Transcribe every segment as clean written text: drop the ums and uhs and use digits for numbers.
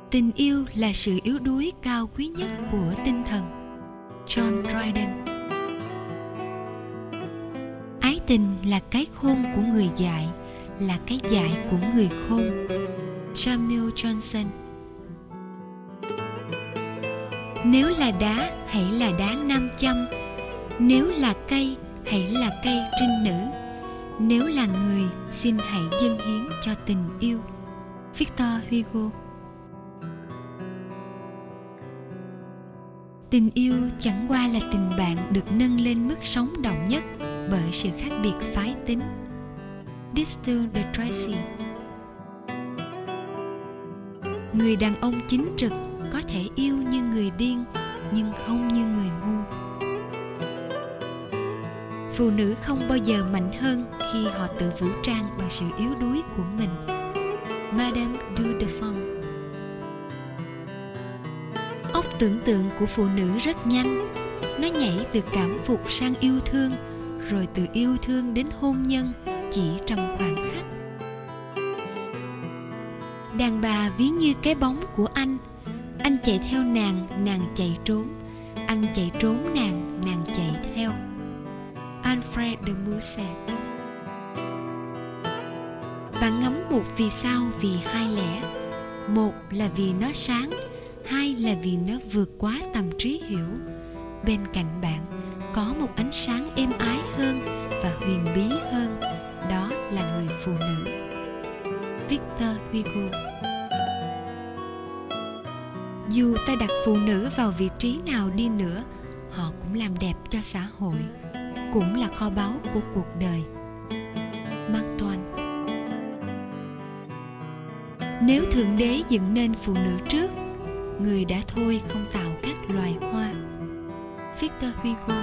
Tình yêu là sự yếu đuối cao quý nhất của tinh thần. John Dryden. Ái tình là cái khôn của người dại, là cái dại của người khôn. Samuel Johnson. Nếu là đá, hãy là đá nam châm. Nếu là cây, hãy là cây trinh nữ. Nếu là người, xin hãy dâng hiến cho tình yêu. Victor Hugo. Tình yêu chẳng qua là tình bạn được nâng lên mức sống động nhất bởi sự khác biệt phái tính. Distill de Tracy. Người đàn ông chính trực có thể yêu như người điên, nhưng không như người ngu. Phụ nữ không bao giờ mạnh hơn khi họ tự vũ trang bằng sự yếu đuối của mình. Madame du Deffand. Óc tưởng tượng của phụ nữ rất nhanh. Nó nhảy từ cảm phục sang yêu thương, rồi từ yêu thương đến hôn nhân chỉ trong khoảnh khắc. Đàn bà ví như cái bóng của anh. Anh chạy theo nàng, nàng chạy trốn. Anh chạy trốn nàng, nàng chạy theo. Alfred de Musset. Bạn ngắm một vì sao vì hai lẽ. Một là vì nó sáng, hai là vì nó vượt quá tầm trí hiểu. Bên cạnh bạn có một ánh sáng êm ái hơn và huyền bí hơn. Đó là người phụ nữ. Victor Hugo. Dù ta đặt phụ nữ vào vị trí nào đi nữa, họ cũng làm đẹp cho xã hội, cũng là kho báu của cuộc đời. Mark Twain. Nếu Thượng Đế dựng nên phụ nữ trước, người đã thôi không tạo các loài hoa. Victor Hugo.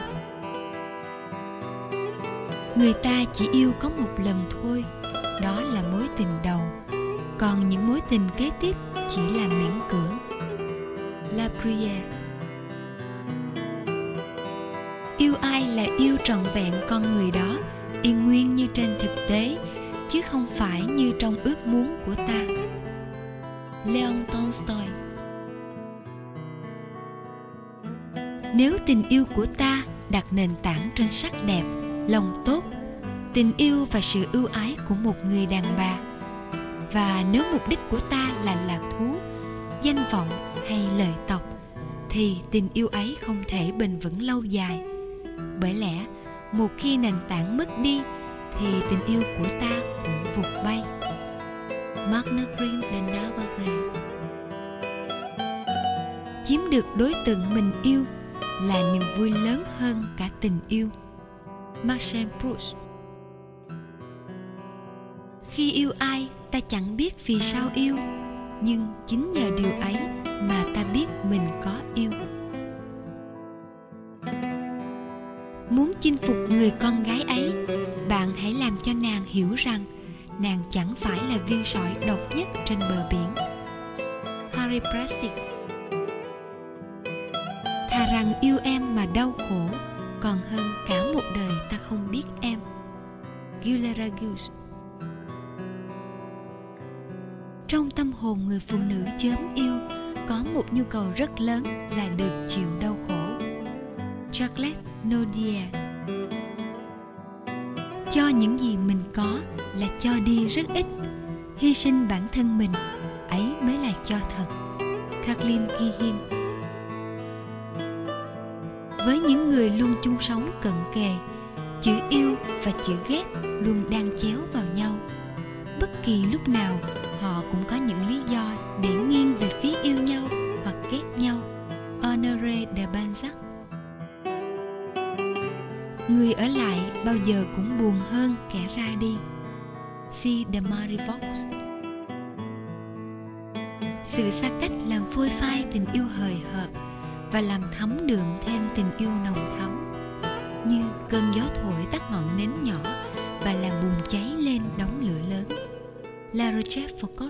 Người ta chỉ yêu có một lần thôi, đó là mối tình đầu, còn những mối tình kế tiếp chỉ là miễn cưỡng. La Bruyère. Yêu ai là yêu trọn vẹn con người đó, yên nguyên như trên thực tế, chứ không phải như trong ước muốn của ta. Leon Tolstoy. Nếu tình yêu của ta đặt nền tảng trên sắc đẹp, lòng tốt, tình yêu và sự ưu ái của một người đàn bà, và nếu mục đích của ta là lạc thú, danh vọng hay lợi tộc, thì tình yêu ấy không thể bền vững lâu dài. Bởi lẽ một khi nền tảng mất đi thì tình yêu của ta cũng vụt bay. Margaret de Navarre. Chiếm được đối tượng mình yêu là niềm vui lớn hơn cả tình yêu. Marcel Proust. Khi yêu ai, ta chẳng biết vì sao yêu, nhưng chính nhờ điều ấy mà ta biết mình có yêu. Muốn chinh phục người con gái ấy, bạn hãy làm cho nàng hiểu rằng nàng chẳng phải là viên sỏi độc nhất trên bờ biển. Harry Prestige. Thà rằng yêu em mà đau khổ, còn hơn cả một đời ta không biết em. Gilles. Trong tâm hồn người phụ nữ chớm yêu có một nhu cầu rất lớn là được chịu đau khổ. Charlotte Nodier. Cho những gì mình có là cho đi rất ít, hy sinh bản thân mình, ấy mới là cho thật. Kathleen Gihin. Với những người luôn chung sống cận kề, chữ yêu và chữ ghét luôn đan chéo vào nhau. Bất kỳ lúc nào họ cũng có những lý do để nghiêng về phía yêu nhau hoặc ghét nhau. Honoré de Balzac. Người ở lại bao giờ cũng buồn hơn kẻ ra đi. C. de Marivox. Sự xa cách làm phôi phai tình yêu hời hợt và làm thấm đượm thêm tình yêu nồng thắm, như cơn gió thổi tắt ngọn nến nhỏ và làm bùng cháy lên đống lửa lớn. La Rochefoucauld.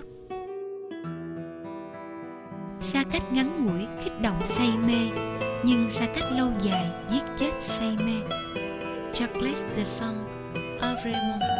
Xa cách ngắn ngủi kích động say mê, nhưng xa cách lâu dài giết chết say mê. Jacques de Saint-Evremond.